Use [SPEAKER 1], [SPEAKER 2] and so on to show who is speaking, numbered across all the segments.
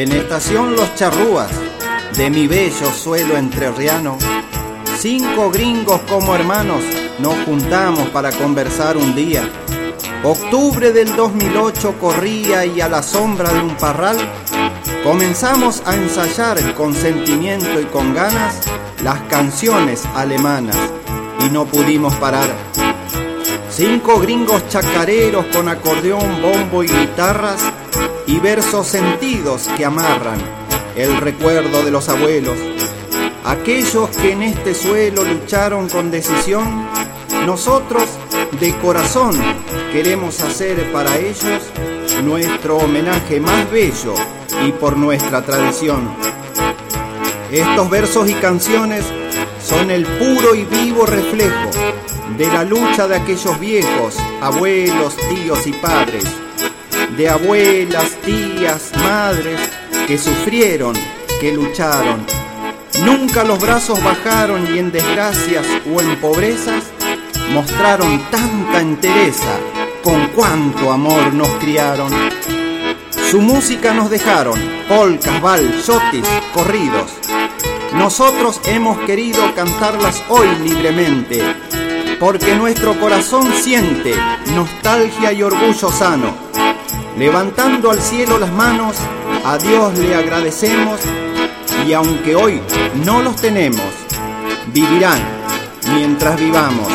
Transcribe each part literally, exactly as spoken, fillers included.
[SPEAKER 1] En estación Los Charrúas, de mi bello suelo entrerriano, cinco gringos como hermanos nos juntamos para conversar un día. Octubre del dos mil ocho corría y a la sombra de un parral comenzamos a ensayar con sentimiento y con ganas las canciones alemanas y no pudimos parar. Cinco gringos chacareros con acordeón, bombo y guitarras y versos sentidos que amarran el recuerdo de los abuelos. Aquellos que en este suelo lucharon con decisión, nosotros de corazón queremos hacer para ellos nuestro homenaje más bello y por nuestra tradición. Estos versos y canciones son el puro y vivo reflejo de la lucha de aquellos viejos, abuelos, tíos y padres, de abuelas, tías, madres, que sufrieron, que lucharon. Nunca los brazos bajaron y en desgracias o en pobrezas mostraron tanta entereza, con cuánto amor nos criaron. Su música nos dejaron, polcas, vals, yotis, corridos. Nosotros hemos querido cantarlas hoy libremente, porque nuestro corazón siente nostalgia y orgullo sano. Levantando al cielo las manos, a Dios le agradecemos, y aunque hoy no los tenemos, vivirán mientras vivamos.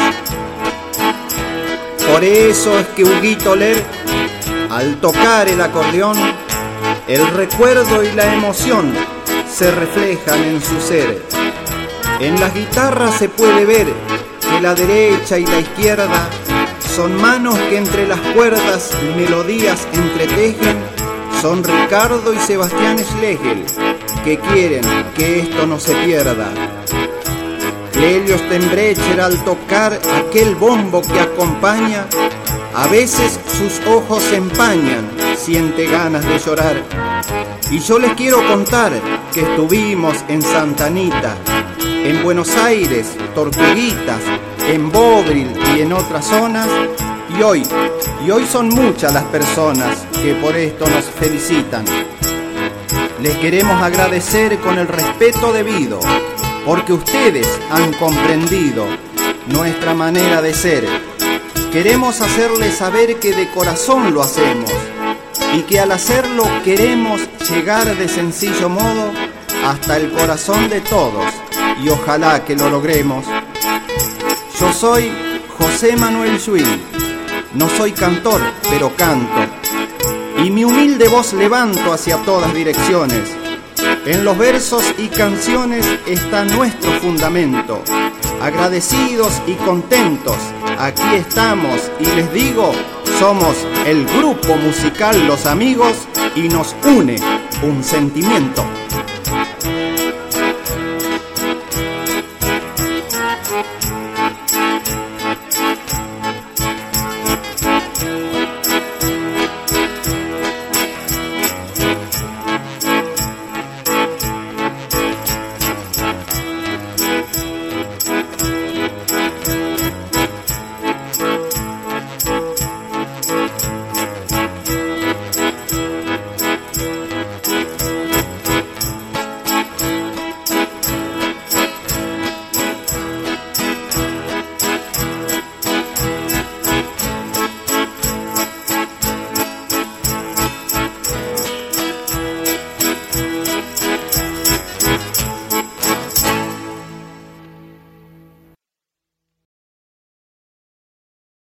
[SPEAKER 1] Por eso es que Huguito Ler, al tocar el acordeón, el recuerdo y la emoción se reflejan en su ser. En las guitarras se puede ver que la derecha y la izquierda son manos que entre las cuerdas melodías entretejen. Son Ricardo y Sebastián Schlegel, que quieren que esto no se pierda. Clelio Steinbrecher, al tocar aquel bombo que acompaña, a veces sus ojos se empañan, siente ganas de llorar. Y yo les quiero contar que estuvimos en Santa Anita, en Buenos Aires, Tortuguitas, en Bobril y en otras zonas, y hoy, y hoy son muchas las personas que por esto nos felicitan. Les queremos agradecer con el respeto debido, porque ustedes han comprendido nuestra manera de ser. Queremos hacerles saber que de corazón lo hacemos y que al hacerlo queremos llegar de sencillo modo hasta el corazón de todos, y ojalá que lo logremos. Yo soy José Manuel Schwinn, no soy cantor, pero canto, y mi humilde voz levanto hacia todas direcciones. En los versos y canciones está nuestro fundamento. Agradecidos y contentos, aquí estamos y les digo, somos el grupo musical Los Amigos y nos une un sentimiento.